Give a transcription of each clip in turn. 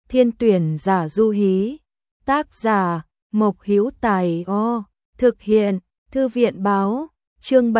Thiên tuyển giả du hí. Tác giả Mộc Hữu Tài. Thực hiện Thư viện báo. Chương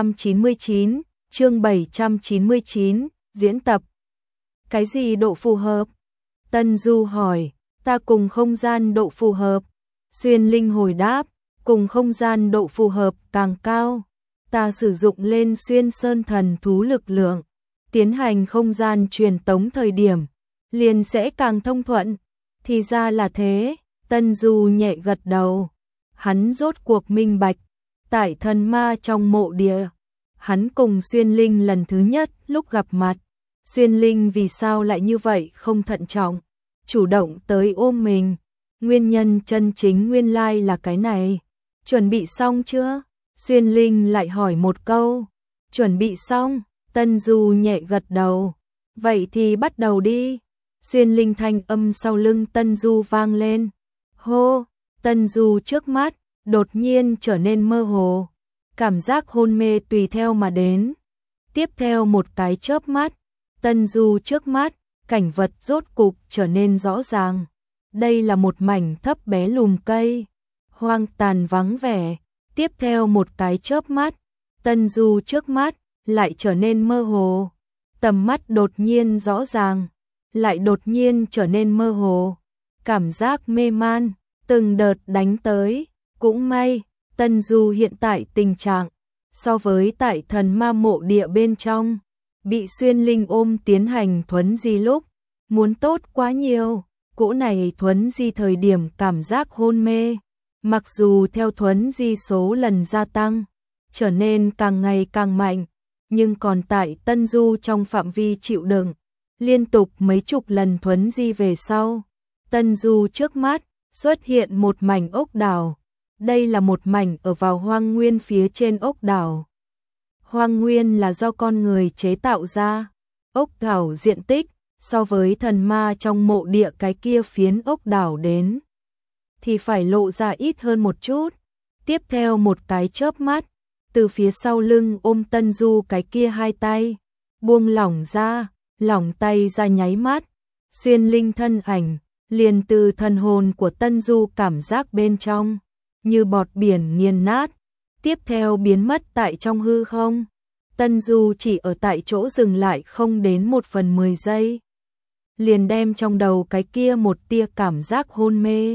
799, diễn tập. Cái gì độ phù hợp? Tân Du hỏi. Ta cùng không gian độ phù hợp. Xuyên Linh hồi đáp. Cùng không gian độ phù hợp càng cao, ta sử dụng lên xuyên sơn thần thú lực lượng, tiến hành không gian truyền tống thời điểm, liền sẽ càng thông thuận. Thì ra là thế, Tân Du nhẹ gật đầu. Hắn rốt cuộc minh bạch, tại thần ma trong mộ địa, hắn cùng Xuyên Linh lần thứ nhất lúc gặp mặt, Xuyên Linh vì sao lại như vậy không thận trọng, chủ động tới ôm mình. Nguyên nhân chân chính nguyên lai là cái này. Chuẩn bị xong chưa? Xuyên Linh lại hỏi một câu. Chuẩn bị xong, Tân Du nhẹ gật đầu. Vậy thì bắt đầu đi. Xuyên Linh thanh âm sau lưng Tân Du vang lên. Hô, Tân Du trước mắt, đột nhiên trở nên mơ hồ. Cảm giác hôn mê tùy theo mà đến. Tiếp theo một cái chớp mắt, Tân Du trước mắt, cảnh vật rốt cục trở nên rõ ràng. Đây là một mảnh thấp bé lùm cây, hoang tàn vắng vẻ. Tiếp theo một cái chớp mắt, Tân Du trước mắt lại trở nên mơ hồ. Tầm mắt đột nhiên rõ ràng, lại đột nhiên trở nên mơ hồ. Cảm giác mê man, từng đợt đánh tới. Cũng may, Tân Du hiện tại tình trạng, so với tại thần ma mộ địa bên trong, bị Xuyên Linh ôm tiến hành thuấn di lúc, muốn tốt quá nhiều. Cỗ này thuấn di thời điểm cảm giác hôn mê, mặc dù theo thuấn di số lần gia tăng, trở nên càng ngày càng mạnh, nhưng còn tại Tân Du trong phạm vi chịu đựng, liên tục mấy chục lần thuấn di về sau. Tân Du trước mắt xuất hiện một mảnh ốc đảo. Đây là một mảnh ở vào hoang nguyên phía trên ốc đảo. Hoang nguyên là do con người chế tạo ra. Ốc đảo diện tích so với thần ma trong mộ địa cái kia phiến ốc đảo đến thì phải lộ ra ít hơn một chút. Tiếp theo một cái chớp mắt, từ phía sau lưng ôm Tân Du cái kia hai tay buông lỏng ra, lỏng tay ra nháy mắt, Xuyên Linh thân ảnh liền từ thần hồn của Tân Du cảm giác bên trong như bọt biển nghiền nát, tiếp theo biến mất tại trong hư không. Tân Du chỉ ở tại chỗ dừng lại không đến 1/10 giây, liền đem trong đầu cái kia một tia cảm giác hôn mê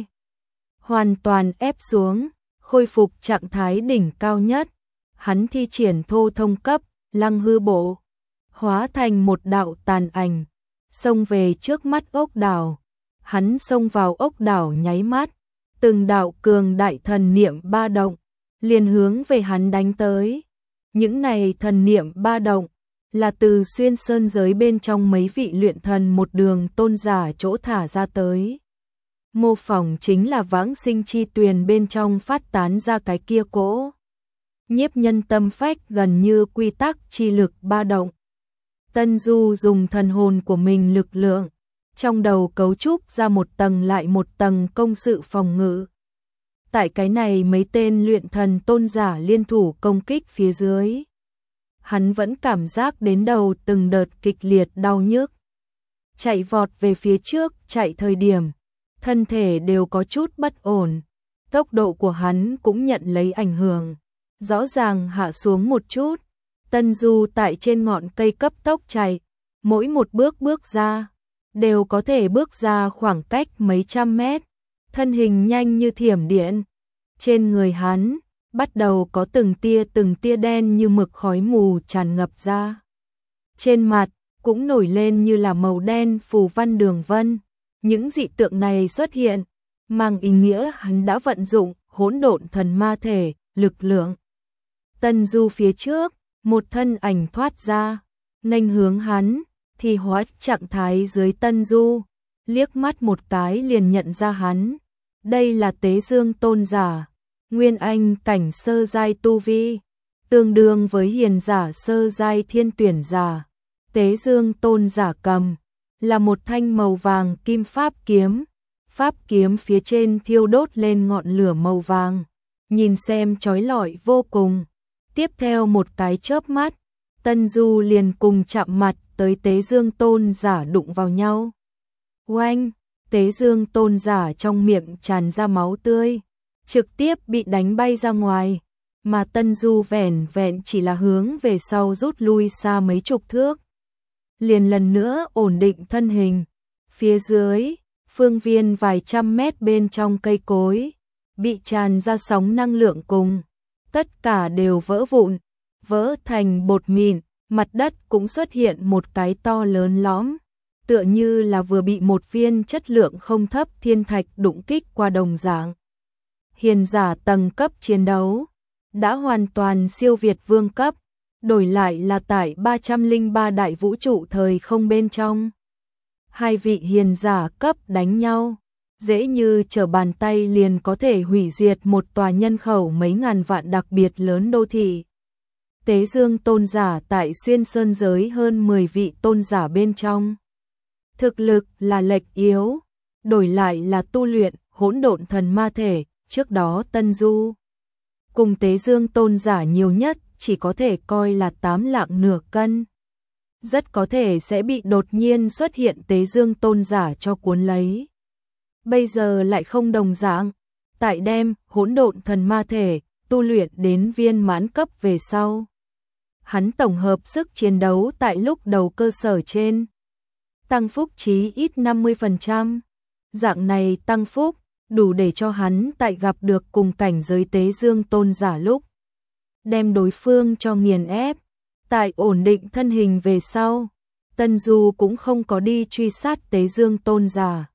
hoàn toàn ép xuống, khôi phục trạng thái đỉnh cao nhất. Hắn thi triển thô thông cấp lăng hư bộ, hóa thành một đạo tàn ảnh, xông về trước mắt ốc đảo. Hắn xông vào ốc đảo nháy mắt, từng đạo cường đại thần niệm ba động liền hướng về hắn đánh tới. Những này thần niệm ba động là từ xuyên sơn giới bên trong mấy vị luyện thần một đường tôn giả chỗ thả ra tới. Mô phỏng chính là vãng sinh chi tuyền bên trong phát tán ra cái kia cỗ nhiếp nhân tâm phách gần như quy tắc chi lực ba động. Tân Du dùng thần hồn của mình lực lượng, trong đầu cấu trúc ra một tầng lại một tầng công sự phòng ngự. Tại cái này mấy tên luyện thần tôn giả liên thủ công kích phía dưới, hắn vẫn cảm giác đến đầu từng đợt kịch liệt đau nhức. Chạy vọt về phía trước, chạy thời điểm, thân thể đều có chút bất ổn. Tốc độ của hắn cũng nhận lấy ảnh hưởng, rõ ràng hạ xuống một chút. Tân Du tại trên ngọn cây cấp tốc chạy, mỗi một bước bước ra, đều có thể bước ra khoảng cách mấy trăm mét. Thân hình nhanh như thiểm điện. Trên người hắn bắt đầu có từng tia đen như mực khói mù tràn ngập ra. Trên mặt cũng nổi lên như là màu đen phù văn đường vân. Những dị tượng này xuất hiện, mang ý nghĩa hắn đã vận dụng hỗn độn thần ma thể, lực lượng. Tân Du phía trước, một thân ảnh thoát ra, nghênh hướng hắn, thì hóa trạng thái dưới Tân Du, liếc mắt một cái liền nhận ra hắn. Đây là Tế Dương tôn giả, nguyên anh cảnh sơ giai tu vi, tương đương với hiền giả sơ giai thiên tuyển giả. Tế Dương tôn giả cầm là một thanh màu vàng kim pháp kiếm phía trên thiêu đốt lên ngọn lửa màu vàng, nhìn xem chói lọi vô cùng. Tiếp theo một cái chớp mắt, Tân Du liền cùng chạm mặt tới Tế Dương tôn giả đụng vào nhau. Oanh, Tế Dương tôn giả trong miệng tràn ra máu tươi, trực tiếp bị đánh bay ra ngoài, mà Tân Du vẻn vẹn chỉ là hướng về sau rút lui xa mấy chục thước. Liền lần nữa ổn định thân hình, phía dưới, phương viên vài trăm mét bên trong cây cối, bị tràn ra sóng năng lượng cùng, tất cả đều vỡ vụn, vỡ thành bột mịn, mặt đất cũng xuất hiện một cái to lớn lõm, tựa như là vừa bị một viên chất lượng không thấp thiên thạch đụng kích qua đồng dạng. Hiền giả tầng cấp chiến đấu đã hoàn toàn siêu việt vương cấp, đổi lại là tại 303 đại vũ trụ thời không bên trong. Hai vị hiền giả cấp đánh nhau, dễ như trở bàn tay liền có thể hủy diệt một tòa nhân khẩu mấy ngàn vạn đặc biệt lớn đô thị. Tế Dương tôn giả tại xuyên sơn giới hơn 10 vị tôn giả bên trong. Thực lực là lệch yếu, đổi lại là tu luyện hỗn độn thần ma thể, trước đó Tân Du cùng Tế Dương tôn giả nhiều nhất chỉ có thể coi là 8 lạng nửa cân. Rất có thể sẽ bị đột nhiên xuất hiện Tế Dương tôn giả cho cuốn lấy. Bây giờ lại không đồng dạng, tại đem hỗn độn thần ma thể tu luyện đến viên mãn cấp về sau. Hắn tổng hợp sức chiến đấu tại lúc đầu cơ sở trên, tăng phúc chí ít 50%. Dạng này tăng phúc đủ để cho hắn tại gặp được cùng cảnh giới Tế Dương tôn giả lúc đem đối phương cho nghiền ép. Tại ổn định thân hình về sau, Tân Du cũng không có đi truy sát Tế Dương tôn giả,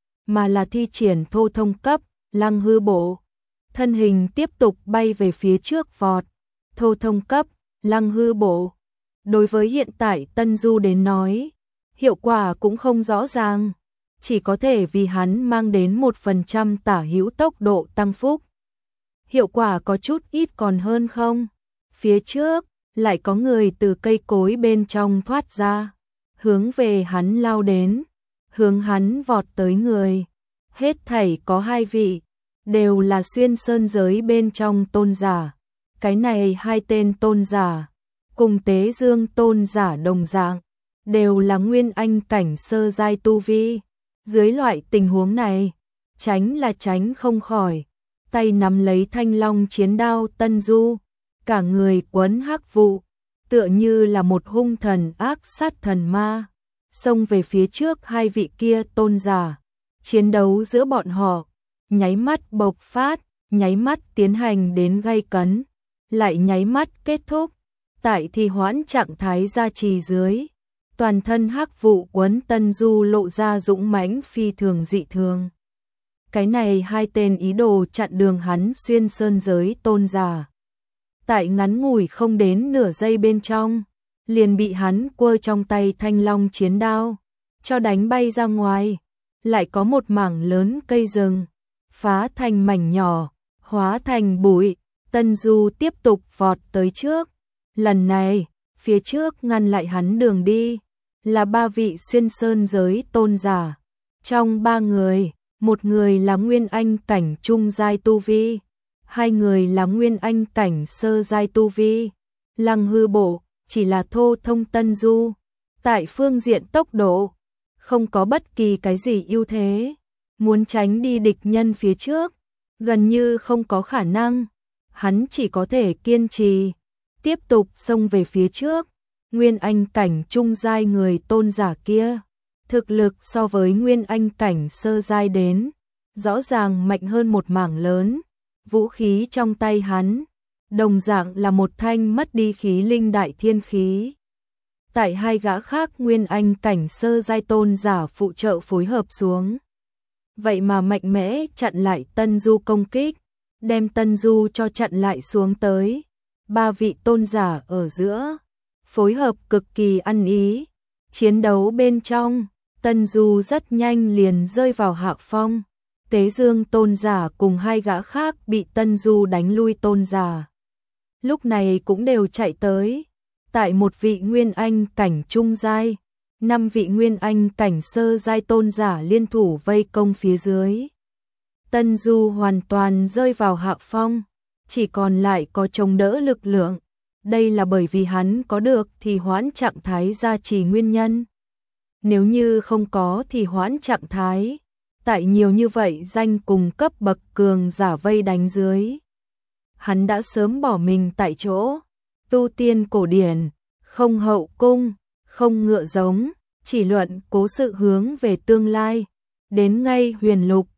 mà là thi triển thô thông cấp Lăng Hư Bộ, thân hình tiếp tục bay về phía trước vọt. Thô thông cấp Lăng Hư Bộ đối với hiện tại Tân Du đến nói, hiệu quả cũng không rõ ràng, chỉ có thể vì hắn mang đến 1% tả hữu tốc độ tăng phúc. Hiệu quả có chút ít còn hơn không. Phía trước lại có người từ cây cối bên trong thoát ra, hướng về hắn lao đến, hướng hắn vọt tới người. Hết thảy có 2 vị, đều là xuyên sơn giới bên trong tôn giả. Cái này 2 tên tôn giả, cùng Tế Dương tôn giả đồng dạng, đều là nguyên anh cảnh sơ giai tu vi. Dưới loại tình huống này, tránh là tránh không khỏi. Tay nắm lấy thanh long chiến đao Tân Du, cả người quấn hắc vụ, tựa như là một hung thần ác sát thần ma, xông về phía trước 2 vị kia tôn giả. Chiến đấu giữa bọn họ, nháy mắt bộc phát, nháy mắt tiến hành đến gay cấn, lại nháy mắt kết thúc. Tại thì hoãn trạng thái gia trì dưới, toàn thân hắc vụ quấn Tân Du lộ ra dũng mãnh phi thường dị thường. Cái này 2 tên ý đồ chặn đường hắn xuyên sơn giới tôn giả, tại ngắn ngủi không đến nửa giây bên trong, liền bị hắn quơ trong tay thanh long chiến đao cho đánh bay ra ngoài. Lại có một mảng lớn cây rừng phá thành mảnh nhỏ, hóa thành bụi. Tân Du tiếp tục vọt tới trước. Lần này, phía trước ngăn lại hắn đường đi là 3 vị xuyên sơn giới tôn giả. Trong 3 người, một người là nguyên anh cảnh trung giai tu vi, 2 người là nguyên anh cảnh sơ giai tu vi. Lăng Hư Bộ chỉ là thô thông Tân Du, tại phương diện tốc độ không có bất kỳ cái gì ưu thế, muốn tránh đi địch nhân phía trước gần như không có khả năng. Hắn chỉ có thể kiên trì tiếp tục xông về phía trước. Nguyên anh cảnh trung giai người tôn giả kia, thực lực so với nguyên anh cảnh sơ giai đến rõ ràng mạnh hơn một mảng lớn. Vũ khí trong tay hắn đồng dạng là một thanh mất đi khí linh đại thiên khí. Tại 2 gã khác nguyên anh cảnh sơ giai tôn giả phụ trợ phối hợp xuống, vậy mà mạnh mẽ chặn lại Tân Du công kích, đem Tân Du cho chặn lại xuống tới. 3 vị tôn giả ở giữa phối hợp cực kỳ ăn ý. Chiến đấu bên trong, Tân Du rất nhanh liền rơi vào hạ phong. Tế Dương tôn giả cùng 2 gã khác bị Tân Du đánh lui tôn giả, lúc này cũng đều chạy tới. Tại một vị nguyên anh cảnh trung giai, 5 vị nguyên anh cảnh sơ giai tôn giả liên thủ vây công phía dưới. Tân Du hoàn toàn rơi vào hạ phong, chỉ còn lại có chống đỡ lực lượng. Đây là bởi vì hắn có được thì hoãn trạng thái gia trì nguyên nhân. Nếu như không có thì hoãn trạng thái, tại nhiều như vậy danh cùng cấp bậc cường giả vây đánh dưới. Hắn đã sớm bỏ mình tại chỗ, tu tiên cổ điển, không hậu cung, không ngựa giống, chỉ luận cố sự hướng về tương lai, đến ngay huyền lục,